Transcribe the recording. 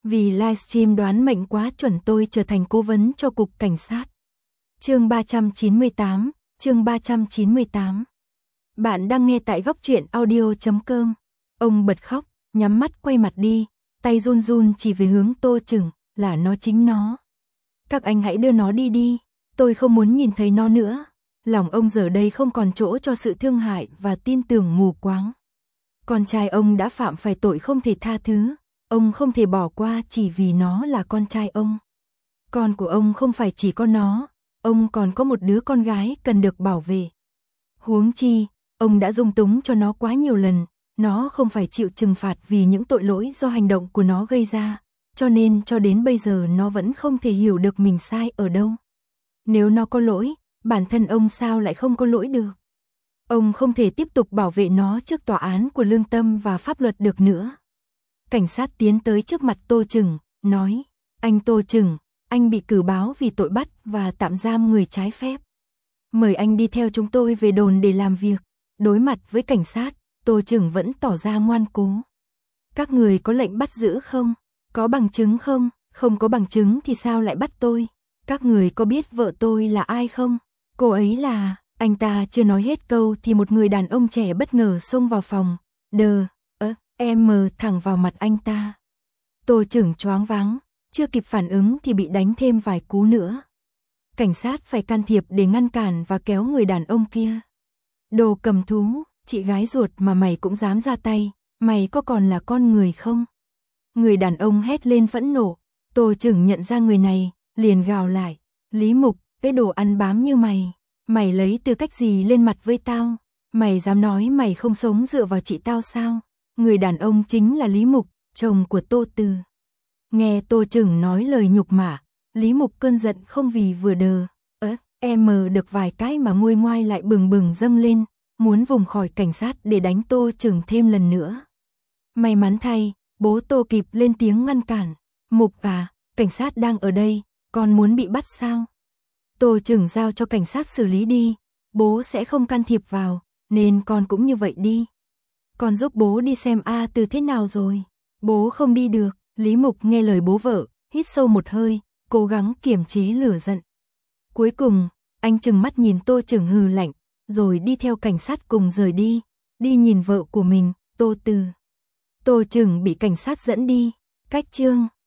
Vì livestream đoán mệnh quá chuẩn tôi trở thành cố vấn cho cục cảnh sát. Chương 398, chương 398. Bạn đang nghe tại góc truyện audio.com. Ông bật khóc, nhắm mắt quay mặt đi, tay run run chỉ về hướng Tô Chừng, là nó chính nó. Các anh hãy đưa nó đi đi, tôi không muốn nhìn thấy nó nữa. Lòng ông giờ đây không còn chỗ cho sự thương hại và tin tưởng mù quáng. Con trai ông đã phạm phải tội không thể tha thứ, ông không thể bỏ qua chỉ vì nó là con trai ông. Con của ông không phải chỉ có nó, ông còn có một đứa con gái cần được bảo vệ. Huống chi, ông đã dung túng cho nó quá nhiều lần, nó không phải chịu trừng phạt vì những tội lỗi do hành động của nó gây ra, cho nên cho đến bây giờ nó vẫn không thể hiểu được mình sai ở đâu. Nếu nó có lỗi, bản thân ông sao lại không có lỗi được? Ông không thể tiếp tục bảo vệ nó trước tòa án của lương tâm và pháp luật được nữa. Cảnh sát tiến tới trước mặt Tô Chừng, nói, anh Tô Chừng, anh bị cử báo vì tội bắt và tạm giam người trái phép. Mời anh đi theo chúng tôi về đồn để làm việc. Đối mặt với cảnh sát, Tô Chừng vẫn tỏ ra ngoan cố. Các người có lệnh bắt giữ không? Có bằng chứng không? Không có bằng chứng thì sao lại bắt tôi? Các người có biết vợ tôi là ai không? Cô ấy là... Anh ta chưa nói hết câu thì một người đàn ông trẻ bất ngờ xông vào phòng. Thẳng vào mặt anh ta. Tô Chừng choáng váng, chưa kịp phản ứng thì bị đánh thêm vài cú nữa. Cảnh sát phải can thiệp để ngăn cản và kéo người đàn ông kia. Đồ cầm thú, chị gái ruột mà mày cũng dám ra tay, mày có còn là con người không? Người đàn ông hét lên phẫn nộ. Tô Chừng nhận ra người này, liền gào lại, Lý Mục, cái đồ ăn bám như mày. Mày lấy tư cách gì lên mặt với tao? Mày dám nói mày không sống dựa vào chị tao sao? Người đàn ông chính là Lý Mục, chồng của Tô Từ. Nghe Tô Chừng nói lời nhục mạ, Lý Mục cơn giận không vì vừa đờ. Được vài cái mà nguôi ngoai lại bừng bừng dâng lên, muốn vùng khỏi cảnh sát để đánh Tô Chừng thêm lần nữa. May mắn thay, bố Tô kịp lên tiếng ngăn cản. Mục à, cảnh sát đang ở đây, con muốn bị bắt sao? Tô Chừng giao cho cảnh sát xử lý đi, bố sẽ không can thiệp vào, nên con cũng như vậy đi. Con giúp bố đi xem A Từ thế nào rồi. Bố không đi được. Lý Mục nghe lời bố vợ, hít sâu một hơi, cố gắng kiềm chế lửa giận. Cuối cùng, anh trừng mắt nhìn Tô Chừng hừ lạnh, rồi đi theo cảnh sát cùng rời đi, đi nhìn vợ của mình, Tô Từ. Tô Chừng bị cảnh sát dẫn đi, cách chương